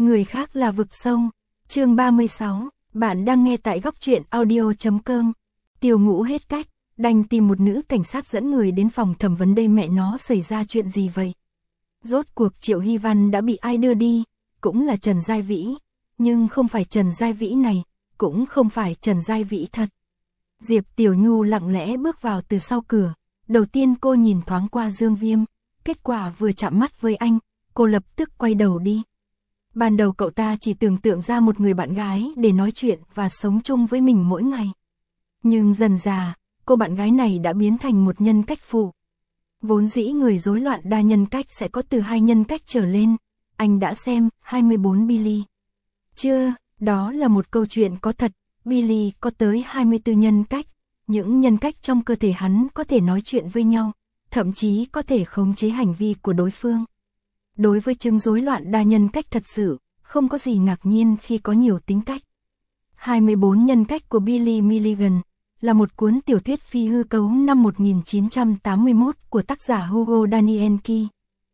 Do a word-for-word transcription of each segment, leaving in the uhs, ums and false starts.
Người khác là vực sâu. Chương ba mươi sáu, bạn đang nghe tại góc truyện audio chấm com. Tiêu Ngũ hết cách, đành tìm một nữ cảnh sát dẫn người đến phòng thẩm vấn. Đây mẹ nó xảy ra chuyện gì vậy? Rốt cuộc Triệu Hy Văn đã bị ai đưa đi? Cũng là Trần Giai Vĩ, nhưng không phải Trần Giai Vĩ này, cũng không phải Trần Giai Vĩ thật. Diệp Tiểu Nhu lặng lẽ bước vào từ sau cửa. Đầu tiên cô nhìn thoáng qua Dương Viêm, kết quả vừa chạm mắt với anh, cô lập tức quay đầu đi. Ban đầu cậu ta chỉ tưởng tượng ra một người bạn gái để nói chuyện và sống chung với mình mỗi ngày. Nhưng dần dà, cô bạn gái này đã biến thành một nhân cách phụ. Vốn dĩ người rối loạn đa nhân cách sẽ có từ hai nhân cách trở lên. Anh đã xem hai mươi bốn Billy chưa? Đó là một câu chuyện có thật. Billy có tới hai mươi tư nhân cách. Những nhân cách trong cơ thể hắn có thể nói chuyện với nhau, thậm chí có thể khống chế hành vi của đối phương. Đối với chứng rối loạn đa nhân cách thật sự, không có gì ngạc nhiên khi có nhiều tính cách. hai mươi bốn nhân cách của Billy Milligan là một cuốn tiểu thuyết phi hư cấu năm một nghìn chín trăm tám mươi mốt của tác giả Hugo Danielski.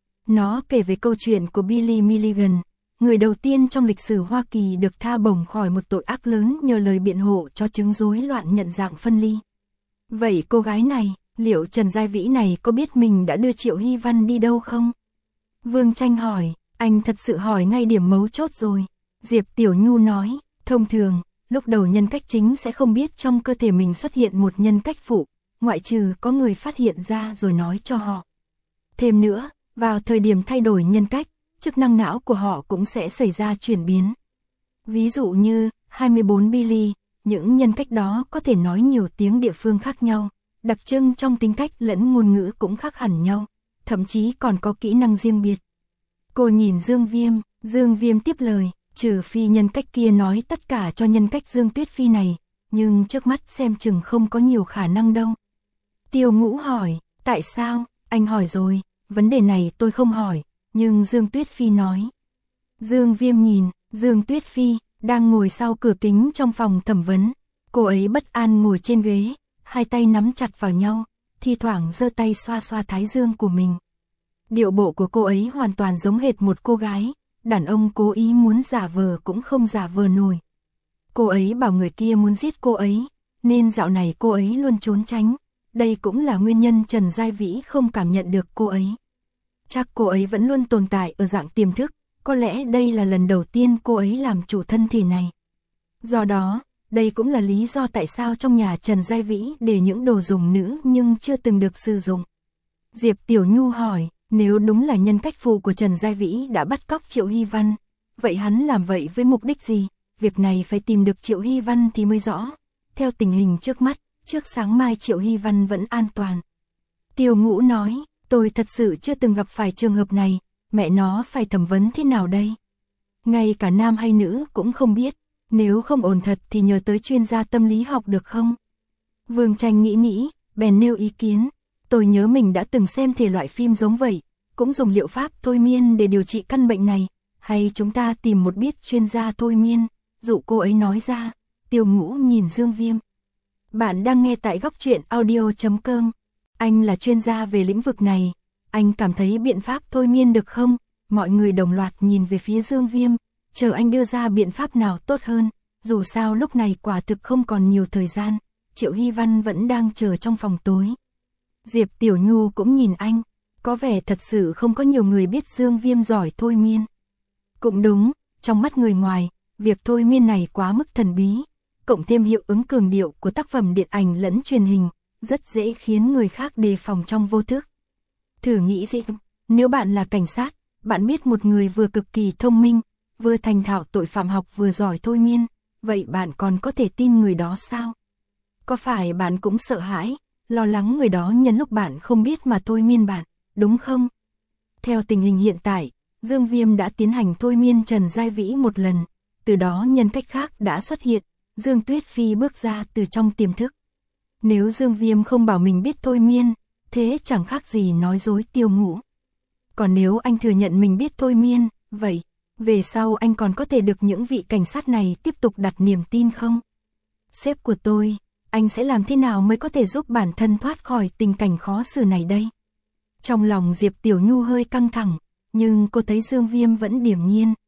Nó kể về câu chuyện của Billy Milligan, người đầu tiên trong lịch sử Hoa Kỳ được tha bổng khỏi một tội ác lớn nhờ lời biện hộ cho chứng rối loạn nhận dạng phân ly. Vậy cô gái này, liệu Trần Giai Vĩ này có biết mình đã đưa Triệu Hy Văn đi đâu không? Vương Tranh hỏi. Anh thật sự hỏi ngay điểm mấu chốt rồi. Diệp Tiểu Nhu nói, thông thường, lúc đầu nhân cách chính sẽ không biết trong cơ thể mình xuất hiện một nhân cách phụ, ngoại trừ có người phát hiện ra rồi nói cho họ. Thêm nữa, vào thời điểm thay đổi nhân cách, chức năng não của họ cũng sẽ xảy ra chuyển biến. Ví dụ như, hai mươi bốn Billy, những nhân cách đó có thể nói nhiều tiếng địa phương khác nhau, đặc trưng trong tính cách lẫn ngôn ngữ cũng khác hẳn nhau, thậm chí còn có kỹ năng riêng biệt. Cô nhìn Dương Viêm, Dương Viêm tiếp lời, trừ phi nhân cách kia nói tất cả cho nhân cách Dương Tuyết Phi này, nhưng trước mắt xem chừng không có nhiều khả năng đâu. Tiêu Ngũ hỏi, tại sao? Anh hỏi rồi, vấn đề này tôi không hỏi, nhưng Dương Tuyết Phi nói. Dương Viêm nhìn, Dương Tuyết Phi đang ngồi sau cửa kính trong phòng thẩm vấn. Cô ấy bất an ngồi trên ghế, hai tay nắm chặt vào nhau, thi thoảng giơ tay xoa xoa thái dương của mình. Điệu bộ của cô ấy hoàn toàn giống hệt một cô gái, đàn ông cố ý muốn giả vờ cũng không giả vờ nổi. Cô ấy bảo người kia muốn giết cô ấy, nên dạo này cô ấy luôn trốn tránh. Đây cũng là nguyên nhân Trần Giai Vĩ không cảm nhận được cô ấy. Chắc cô ấy vẫn luôn tồn tại ở dạng tiềm thức, có lẽ đây là lần đầu tiên cô ấy làm chủ thân thể này. Do đó, đây cũng là lý do tại sao trong nhà Trần Giai Vĩ để những đồ dùng nữ nhưng chưa từng được sử dụng. Diệp Tiểu Nhu hỏi, nếu đúng là nhân cách phụ của Trần Giai Vĩ đã bắt cóc Triệu Hy Văn, vậy hắn làm vậy với mục đích gì? Việc này phải tìm được Triệu Hy Văn thì mới rõ. Theo tình hình trước mắt, trước sáng mai Triệu Hy Văn vẫn an toàn. Tiêu Ngũ nói, tôi thật sự chưa từng gặp phải trường hợp này, mẹ nó phải thẩm vấn thế nào đây? Ngay cả nam hay nữ cũng không biết, nếu không ổn thật thì nhờ tới chuyên gia tâm lý học được không? Vương Tranh nghĩ nghĩ, bèn nêu ý kiến. Tôi nhớ mình đã từng xem thể loại phim giống vậy, cũng dùng liệu pháp thôi miên để điều trị căn bệnh này, hay chúng ta tìm một biết chuyên gia thôi miên, dụ cô ấy nói ra. Tiêu Ngũ nhìn Dương Viêm. Bạn đang nghe tại góc truyện audio chấm com. Anh là chuyên gia về lĩnh vực này, anh cảm thấy biện pháp thôi miên được không? Mọi người đồng loạt nhìn về phía Dương Viêm, chờ anh đưa ra biện pháp nào tốt hơn, dù sao lúc này quả thực không còn nhiều thời gian, Triệu Hy Văn vẫn đang chờ trong phòng tối. Diệp Tiểu Nhu cũng nhìn anh, có vẻ thật sự không có nhiều người biết Dương Viêm giỏi thôi miên. Cũng đúng, trong mắt người ngoài, việc thôi miên này quá mức thần bí, cộng thêm hiệu ứng cường điệu của tác phẩm điện ảnh lẫn truyền hình, rất dễ khiến người khác đề phòng trong vô thức. Thử nghĩ gì, nếu bạn là cảnh sát, bạn biết một người vừa cực kỳ thông minh, vừa thành thạo tội phạm học vừa giỏi thôi miên, vậy bạn còn có thể tin người đó sao? Có phải bạn cũng sợ hãi, lo lắng người đó nhân lúc bạn không biết mà thôi miên bạn, đúng không? Theo tình hình hiện tại, Dương Viêm đã tiến hành thôi miên Trần Giai Vĩ một lần, từ đó nhân cách khác đã xuất hiện, Dương Tuyết Phi bước ra từ trong tiềm thức. Nếu Dương Viêm không bảo mình biết thôi miên, thế chẳng khác gì nói dối Tiêu Ngũ. Còn nếu anh thừa nhận mình biết thôi miên, vậy, về sau anh còn có thể được những vị cảnh sát này tiếp tục đặt niềm tin không? Sếp của tôi, anh sẽ làm thế nào mới có thể giúp bản thân thoát khỏi tình cảnh khó xử này đây? Trong lòng Diệp Tiểu Nhu hơi căng thẳng, nhưng cô thấy Dương Viêm vẫn điềm nhiên,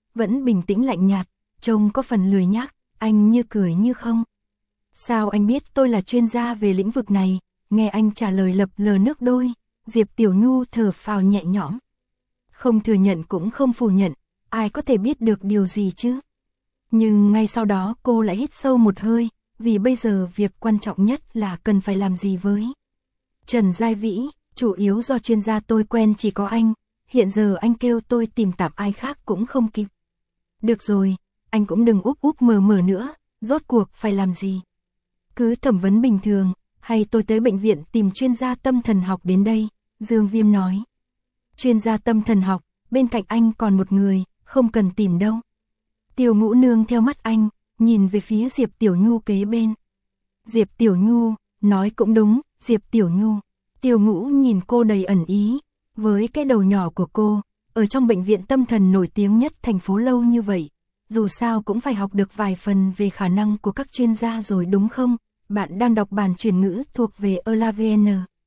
vẫn bình tĩnh lạnh nhạt, trông có phần lười nhác, anh như cười như không. Sao anh biết tôi là chuyên gia về lĩnh vực này? Nghe anh trả lời lập lờ nước đôi, Diệp Tiểu Nhu thở phào nhẹ nhõm. Không thừa nhận cũng không phủ nhận, ai có thể biết được điều gì chứ? Nhưng ngay sau đó cô lại hít sâu một hơi, vì bây giờ việc quan trọng nhất là cần phải làm gì với Trần Giai Vĩ, chủ yếu do chuyên gia tôi quen chỉ có anh, hiện giờ anh kêu tôi tìm tạm ai khác cũng không kịp. Được rồi, anh cũng đừng úp úp mờ mờ nữa, rốt cuộc phải làm gì? Cứ thẩm vấn bình thường, hay tôi tới bệnh viện tìm chuyên gia tâm thần học đến đây, Dương Viêm nói. Chuyên gia tâm thần học, bên cạnh anh còn một người, không cần tìm đâu. Tiêu Ngũ Nương theo mắt anh, nhìn về phía Diệp Tiểu Nhu kế bên. Diệp Tiểu Nhu, nói cũng đúng, Diệp Tiểu Nhu. Tiêu Ngũ nhìn cô đầy ẩn ý, với cái đầu nhỏ của cô, ở trong bệnh viện tâm thần nổi tiếng nhất thành phố lâu như vậy, dù sao cũng phải học được vài phần về khả năng của các chuyên gia rồi đúng không? Bạn đang đọc bản chuyển ngữ thuộc về elavn.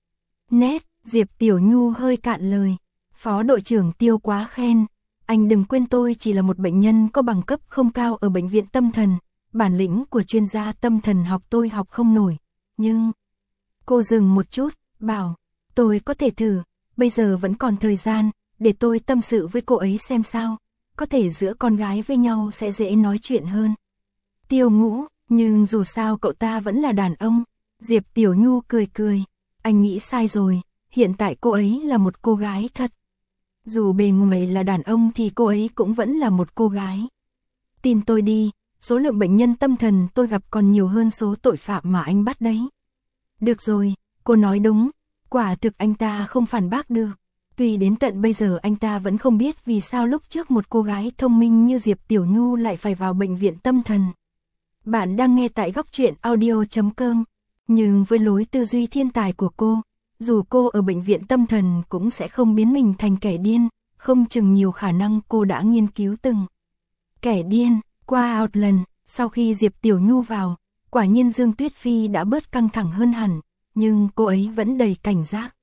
Nét, Diệp Tiểu Nhu hơi cạn lời. Phó đội trưởng Tiêu quá khen. Anh đừng quên tôi chỉ là một bệnh nhân có bằng cấp không cao ở bệnh viện tâm thần. Bản lĩnh của chuyên gia tâm thần học tôi học không nổi. Nhưng... Cô dừng một chút, bảo, tôi có thể thử, bây giờ vẫn còn thời gian, để tôi tâm sự với cô ấy xem sao. Có thể giữa con gái với nhau sẽ dễ nói chuyện hơn. Tiêu Ngũ, nhưng dù sao cậu ta vẫn là đàn ông. Diệp Tiểu Nhu cười cười, anh nghĩ sai rồi, hiện tại cô ấy là một cô gái thật. Dù bề ngoài là đàn ông thì cô ấy cũng vẫn là một cô gái. Tin tôi đi, số lượng bệnh nhân tâm thần tôi gặp còn nhiều hơn số tội phạm mà anh bắt đấy. Được rồi, cô nói đúng, quả thực anh ta không phản bác được. Tuy đến tận bây giờ anh ta vẫn không biết vì sao lúc trước một cô gái thông minh như Diệp Tiểu Nhu lại phải vào bệnh viện tâm thần. Bạn đang nghe tại góc truyện audio chấm com, nhưng với lối tư duy thiên tài của cô, dù cô ở bệnh viện tâm thần cũng sẽ không biến mình thành kẻ điên, không chừng nhiều khả năng cô đã nghiên cứu từng. Kẻ điên, qua Outland, sau khi Diệp Tiểu Nhu vào, quả nhiên Dương Tuyết Phi đã bớt căng thẳng hơn hẳn, nhưng cô ấy vẫn đầy cảnh giác.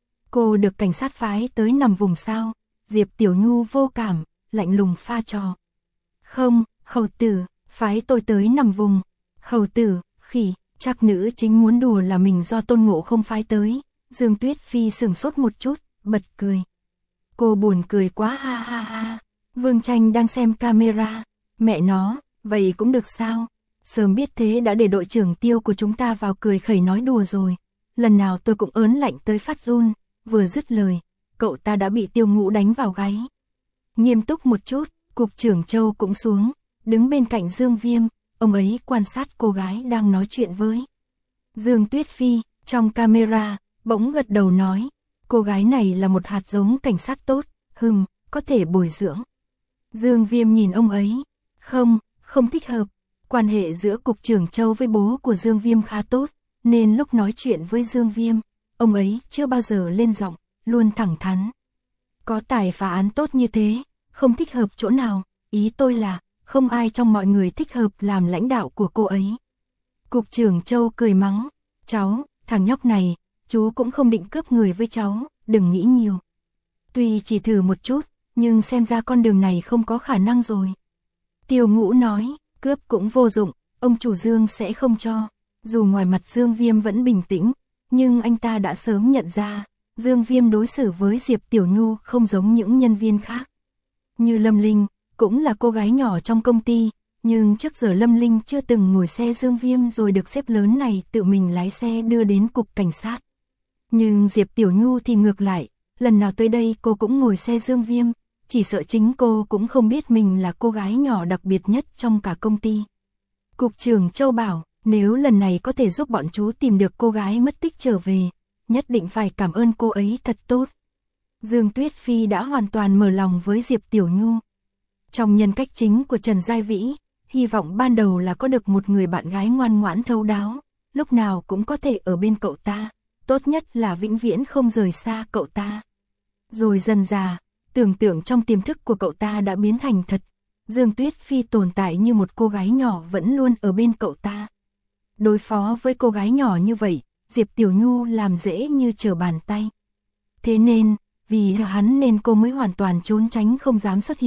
Cô được cảnh sát phái tới nằm vùng sao? Diệp Tiểu Nhu vô cảm, lạnh lùng pha trò. Không, hầu tử, phái tôi tới nằm vùng. Hầu tử, khỉ, chắc nữ chính muốn đùa là mình do Tôn Ngộ không phái tới. Dương Tuyết Phi sửng sốt một chút, bật cười. Cô buồn cười quá ha ha ha. Vương Tranh đang xem camera. Mẹ nó, vậy cũng được sao? Sớm biết thế đã để đội trưởng Tiêu của chúng ta vào cười khẩy nói đùa rồi. Lần nào tôi cũng ớn lạnh tới phát run. Vừa dứt lời, cậu ta đã bị Tiêu Ngũ đánh vào gáy. Nghiêm túc một chút, cục trưởng Châu cũng xuống, đứng bên cạnh Dương Viêm, ông ấy quan sát cô gái đang nói chuyện với Dương Tuyết Phi, trong camera, bỗng gật đầu nói, cô gái này là một hạt giống cảnh sát tốt, hừm, có thể bồi dưỡng. Dương Viêm nhìn ông ấy, không, không thích hợp, quan hệ giữa cục trưởng Châu với bố của Dương Viêm khá tốt, nên lúc nói chuyện với Dương Viêm, ông ấy chưa bao giờ lên giọng, luôn thẳng thắn. Có tài phá án tốt như thế, không thích hợp chỗ nào, ý tôi là, không ai trong mọi người thích hợp làm lãnh đạo của cô ấy. Cục trưởng Châu cười mắng, cháu, thằng nhóc này, chú cũng không định cướp người với cháu, đừng nghĩ nhiều. Tuy chỉ thử một chút, nhưng xem ra con đường này không có khả năng rồi. Tiêu Ngũ nói, cướp cũng vô dụng, ông chủ Dương sẽ không cho. Dù ngoài mặt Dương Viêm vẫn bình tĩnh, nhưng anh ta đã sớm nhận ra, Dương Viêm đối xử với Diệp Tiểu Nhu không giống những nhân viên khác. Như Lâm Linh, cũng là cô gái nhỏ trong công ty, nhưng trước giờ Lâm Linh chưa từng ngồi xe Dương Viêm rồi được sếp lớn này tự mình lái xe đưa đến cục cảnh sát. Nhưng Diệp Tiểu Nhu thì ngược lại, lần nào tới đây cô cũng ngồi xe Dương Viêm, chỉ sợ chính cô cũng không biết mình là cô gái nhỏ đặc biệt nhất trong cả công ty. Cục trưởng Châu bảo, nếu lần này có thể giúp bọn chú tìm được cô gái mất tích trở về, nhất định phải cảm ơn cô ấy thật tốt. Dương Tuyết Phi đã hoàn toàn mở lòng với Diệp Tiểu Nhu. Trong nhân cách chính của Trần Giai Vĩ, hy vọng ban đầu là có được một người bạn gái ngoan ngoãn thấu đáo, lúc nào cũng có thể ở bên cậu ta, tốt nhất là vĩnh viễn không rời xa cậu ta. Rồi dần dà, tưởng tượng trong tiềm thức của cậu ta đã biến thành thật, Dương Tuyết Phi tồn tại như một cô gái nhỏ vẫn luôn ở bên cậu ta. Đối phó với cô gái nhỏ như vậy, Diệp Tiểu Nhu làm dễ như trở bàn tay. Thế nên, vì hắn nên cô mới hoàn toàn trốn tránh không dám xuất hiện,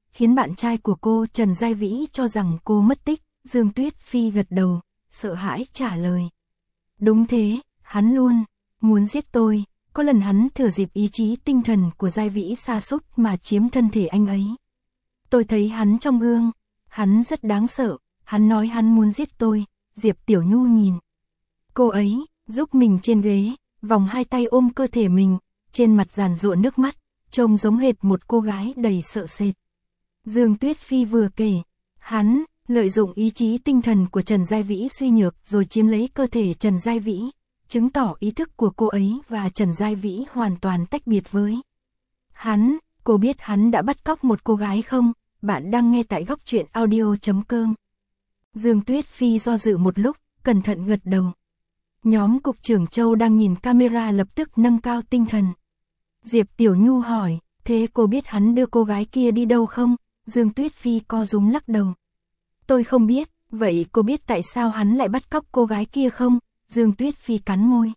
khiến bạn trai của cô Trần Giai Vĩ cho rằng cô mất tích. Dương Tuyết Phi gật đầu, sợ hãi trả lời. Đúng thế, hắn luôn muốn giết tôi. Có lần hắn thừa dịp ý chí tinh thần của Giai Vĩ sa sút mà chiếm thân thể anh ấy. Tôi thấy hắn trong gương, hắn rất đáng sợ, hắn nói hắn muốn giết tôi. Diệp Tiểu Nhu nhìn cô ấy, giúp mình trên ghế, vòng hai tay ôm cơ thể mình, trên mặt giàn giụa nước mắt, trông giống hệt một cô gái đầy sợ sệt. Dương Tuyết Phi vừa kể, hắn lợi dụng ý chí tinh thần của Trần Giai Vĩ suy nhược rồi chiếm lấy cơ thể Trần Giai Vĩ, chứng tỏ ý thức của cô ấy và Trần Giai Vĩ hoàn toàn tách biệt với hắn. Cô biết hắn đã bắt cóc một cô gái không? Bạn đang nghe tại góc truyện audio chấm com. Dương Tuyết Phi do dự một lúc, cẩn thận gật đầu. Nhóm cục trưởng Châu đang nhìn camera lập tức nâng cao tinh thần. Diệp Tiểu Nhu hỏi, thế cô biết hắn đưa cô gái kia đi đâu không? Dương Tuyết Phi co rúm lắc đầu. Tôi không biết, vậy cô biết tại sao hắn lại bắt cóc cô gái kia không? Dương Tuyết Phi cắn môi.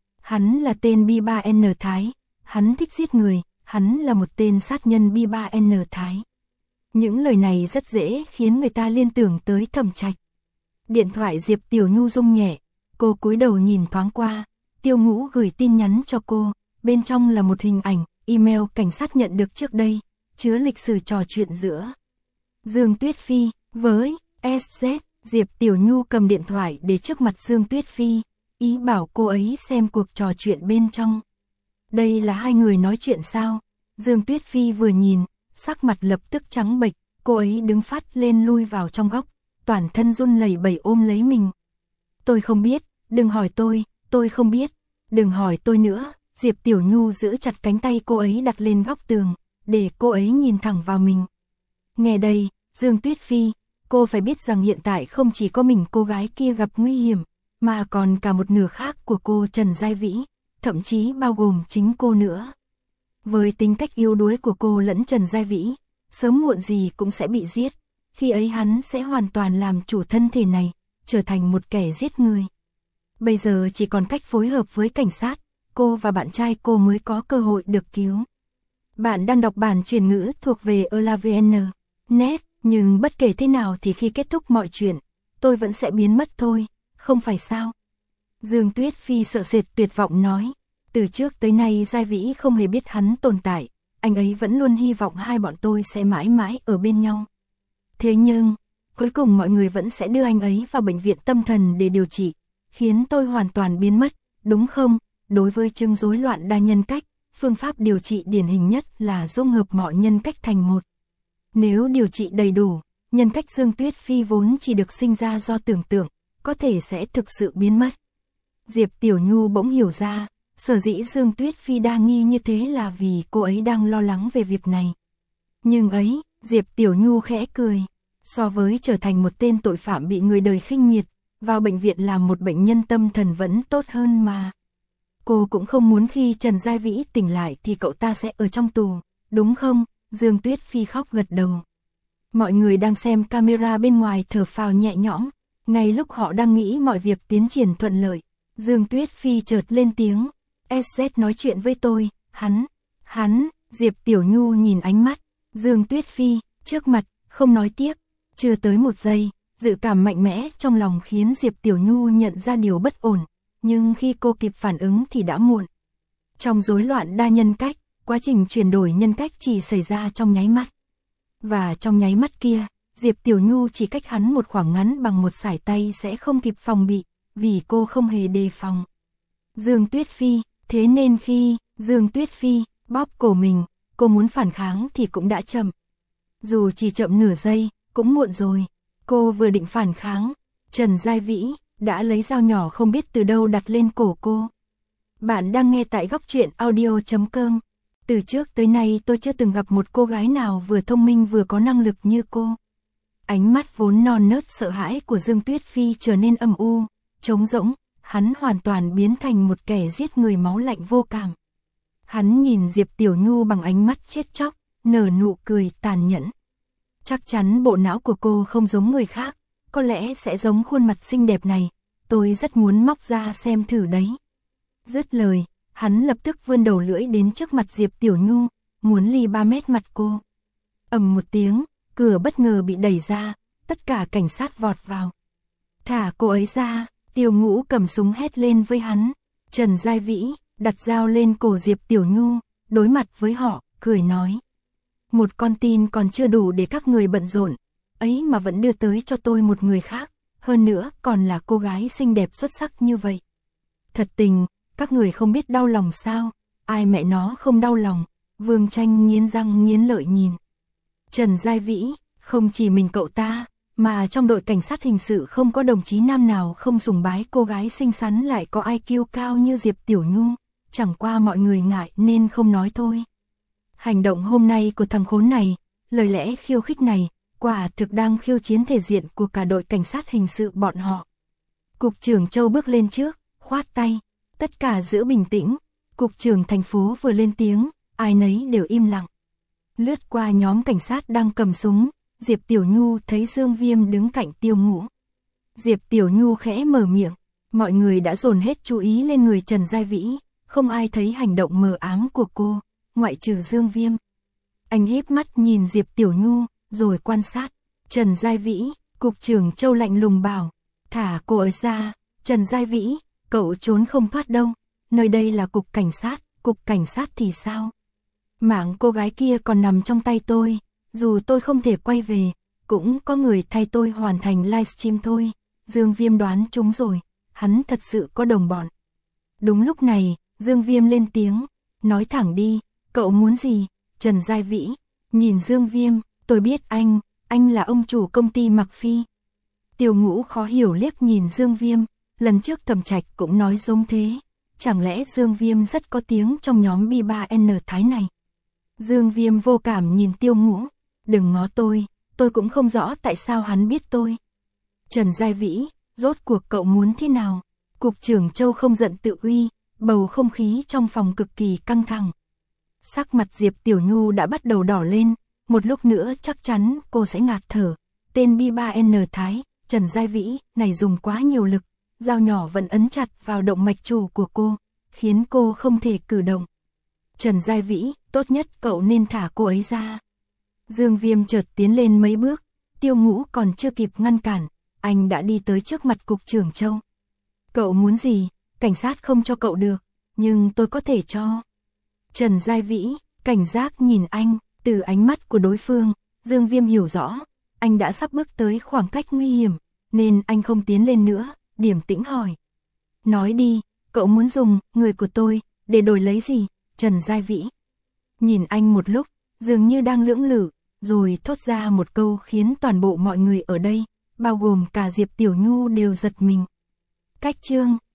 Hắn là tên B ba N Thái, hắn thích giết người, hắn là một tên sát nhân B ba N Thái. Những lời này rất dễ khiến người ta liên tưởng tới Thẩm Trạch. Điện thoại Diệp Tiểu Nhu rung nhẹ, cô cúi đầu nhìn thoáng qua, Tiêu Ngũ gửi tin nhắn cho cô, bên trong là một hình ảnh, email cảnh sát nhận được trước đây, chứa lịch sử trò chuyện giữa Dương Tuyết Phi với ét dét. Diệp Tiểu Nhu cầm điện thoại để trước mặt Dương Tuyết Phi, ý bảo cô ấy xem cuộc trò chuyện bên trong. Đây là hai người nói chuyện sao? Dương Tuyết Phi vừa nhìn, sắc mặt lập tức trắng bệch, cô ấy đứng phát lên lui vào trong góc, toàn thân run lẩy bẩy ôm lấy mình. Tôi không biết, đừng hỏi tôi, tôi không biết, đừng hỏi tôi nữa. Diệp Tiểu Nhu giữ chặt cánh tay cô ấy đặt lên góc tường, để cô ấy nhìn thẳng vào mình. Nghe đây, Dương Tuyết Phi, cô phải biết rằng hiện tại không chỉ có mình cô gái kia gặp nguy hiểm, mà còn cả một nửa khác của cô Trần Giai Vĩ, thậm chí bao gồm chính cô nữa. Với tính cách yếu đuối của cô lẫn Trần Giai Vĩ, sớm muộn gì cũng sẽ bị giết, khi ấy hắn sẽ hoàn toàn làm chủ thân thể này, trở thành một kẻ giết người. Bây giờ chỉ còn cách phối hợp với cảnh sát, cô và bạn trai cô mới có cơ hội được cứu. Bạn đang đọc bản truyền ngữ thuộc về elavn chấm net, nhưng bất kể thế nào thì khi kết thúc mọi chuyện, tôi vẫn sẽ biến mất thôi, không phải sao? Dương Tuyết Phi sợ sệt tuyệt vọng nói, từ trước tới nay Giai Vĩ không hề biết hắn tồn tại, anh ấy vẫn luôn hy vọng hai bọn tôi sẽ mãi mãi ở bên nhau. Thế nhưng, cuối cùng mọi người vẫn sẽ đưa anh ấy vào bệnh viện tâm thần để điều trị, khiến tôi hoàn toàn biến mất, đúng không? Đối với chứng rối loạn đa nhân cách, phương pháp điều trị điển hình nhất là dung hợp mọi nhân cách thành một. Nếu điều trị đầy đủ, nhân cách Dương Tuyết Phi vốn chỉ được sinh ra do tưởng tượng, có thể sẽ thực sự biến mất. Diệp Tiểu Nhu bỗng hiểu ra, sở dĩ Dương Tuyết Phi đa nghi như thế là vì cô ấy đang lo lắng về việc này. Nhưng ấy, Diệp Tiểu Nhu khẽ cười, so với trở thành một tên tội phạm bị người đời khinh miệt, vào bệnh viện làm một bệnh nhân tâm thần vẫn tốt hơn mà. Cô cũng không muốn khi Trần Giai Vĩ tỉnh lại thì cậu ta sẽ ở trong tù, đúng không? Dương Tuyết Phi khóc gật đầu. Mọi người đang xem camera bên ngoài thở phào nhẹ nhõm, ngay lúc họ đang nghĩ mọi việc tiến triển thuận lợi, Dương Tuyết Phi chợt lên tiếng, ét dét nói chuyện với tôi, hắn, hắn, Diệp Tiểu Nhu nhìn ánh mắt, Dương Tuyết Phi, trước mặt, không nói tiếp, chưa tới một giây, dự cảm mạnh mẽ trong lòng khiến Diệp Tiểu Nhu nhận ra điều bất ổn, nhưng khi cô kịp phản ứng thì đã muộn. Trong rối loạn đa nhân cách, quá trình chuyển đổi nhân cách chỉ xảy ra trong nháy mắt. Và trong nháy mắt kia, Diệp Tiểu Nhu chỉ cách hắn một khoảng ngắn bằng một sải tay sẽ không kịp phòng bị, vì cô không hề đề phòng. Dương Tuyết Phi, thế nên khi Dương Tuyết Phi bóp cổ mình, cô muốn phản kháng thì cũng đã chậm. Dù chỉ chậm nửa giây, cũng muộn rồi. Cô vừa định phản kháng, Trần Giai Vĩ đã lấy dao nhỏ không biết từ đâu đặt lên cổ cô. Bạn đang nghe tại góc truyện audio chấm com. Từ trước tới nay tôi chưa từng gặp một cô gái nào vừa thông minh vừa có năng lực như cô. Ánh mắt vốn non nớt sợ hãi của Dương Tuyết Phi trở nên âm u, trống rỗng, hắn hoàn toàn biến thành một kẻ giết người máu lạnh vô cảm. Hắn nhìn Diệp Tiểu Nhu bằng ánh mắt chết chóc, nở nụ cười tàn nhẫn. Chắc chắn bộ não của cô không giống người khác, có lẽ sẽ giống khuôn mặt xinh đẹp này, tôi rất muốn móc ra xem thử đấy. Dứt lời, hắn lập tức vươn đầu lưỡi đến trước mặt Diệp Tiểu Nhu, muốn lì ba mét mặt cô. Ầm một tiếng, cửa bất ngờ bị đẩy ra, tất cả cảnh sát vọt vào. Thả cô ấy ra, Tiêu Ngũ cầm súng hét lên với hắn. Trần Giai Vĩ đặt dao lên cổ Diệp Tiểu Nhu, đối mặt với họ, cười nói. Một con tin còn chưa đủ để các người bận rộn, ấy mà vẫn đưa tới cho tôi một người khác, hơn nữa còn là cô gái xinh đẹp xuất sắc như vậy. Thật tình, các người không biết đau lòng sao, ai mẹ nó không đau lòng, Vương Tranh nghiến răng nghiến lợi nhìn. Trần Giai Vĩ, không chỉ mình cậu ta, mà trong đội cảnh sát hình sự không có đồng chí nam nào không sùng bái cô gái xinh xắn lại có i kiu cao như Diệp Tiểu Nhu, chẳng qua mọi người ngại nên không nói thôi. Hành động hôm nay của thằng khốn này, lời lẽ khiêu khích này, quả thực đang khiêu chiến thể diện của cả đội cảnh sát hình sự bọn họ. Cục trưởng Châu bước lên trước, khoát tay, tất cả giữ bình tĩnh, cục trưởng thành phố vừa lên tiếng, ai nấy đều im lặng. Lướt qua nhóm cảnh sát đang cầm súng, Diệp Tiểu Nhu thấy Dương Viêm đứng cạnh Tiêu Ngũ. Diệp Tiểu Nhu khẽ mở miệng, mọi người đã dồn hết chú ý lên người Trần Giai Vĩ, không ai thấy hành động mờ ám của cô, ngoại trừ Dương Viêm. Anh híp mắt nhìn Diệp Tiểu Nhu, rồi quan sát. Trần Giai Vĩ, cục trưởng Châu lạnh lùng bảo, thả cô ấy ra. Trần Giai Vĩ, cậu trốn không thoát đâu, nơi đây là cục cảnh sát, cục cảnh sát thì sao? Mạng cô gái kia còn nằm trong tay tôi, dù tôi không thể quay về, cũng có người thay tôi hoàn thành livestream thôi. Dương Viêm đoán trúng rồi, hắn thật sự có đồng bọn. Đúng lúc này, Dương Viêm lên tiếng, nói thẳng đi, cậu muốn gì? Trần Giai Vĩ, nhìn Dương Viêm, tôi biết anh, anh là ông chủ công ty Mặc Phi. Tiêu Ngũ khó hiểu liếc nhìn Dương Viêm, lần trước Thẩm Trạch cũng nói giống thế, chẳng lẽ Dương Viêm rất có tiếng trong nhóm B ba N Thái này? Dương Viêm vô cảm nhìn Tiêu Ngũ, đừng ngó tôi, tôi cũng không rõ tại sao hắn biết tôi. Trần Giai Vĩ, rốt cuộc cậu muốn thế nào? Cục trưởng Châu không giận tự uy, bầu không khí trong phòng cực kỳ căng thẳng. Sắc mặt Diệp Tiểu Nhu đã bắt đầu đỏ lên, một lúc nữa chắc chắn cô sẽ ngạt thở. Tên B ba N Thái, Trần Giai Vĩ, này dùng quá nhiều lực, dao nhỏ vẫn ấn chặt vào động mạch chủ của cô, khiến cô không thể cử động. Trần Giai Vĩ, tốt nhất cậu nên thả cô ấy ra. Dương Viêm chợt tiến lên mấy bước, Tiêu Ngũ còn chưa kịp ngăn cản, anh đã đi tới trước mặt cục trưởng Châu. Cậu muốn gì? Cảnh sát không cho cậu được, nhưng tôi có thể cho. Trần Giai Vĩ, cảnh giác nhìn anh, từ ánh mắt của đối phương, Dương Viêm hiểu rõ, anh đã sắp bước tới khoảng cách nguy hiểm, nên anh không tiến lên nữa, điềm tĩnh hỏi. Nói đi, cậu muốn dùng người của tôi, để đổi lấy gì? Trần Giai Vĩ nhìn anh một lúc, dường như đang lưỡng lự, rồi thốt ra một câu khiến toàn bộ mọi người ở đây, bao gồm cả Diệp Tiểu Nhu đều giật mình. Cách chương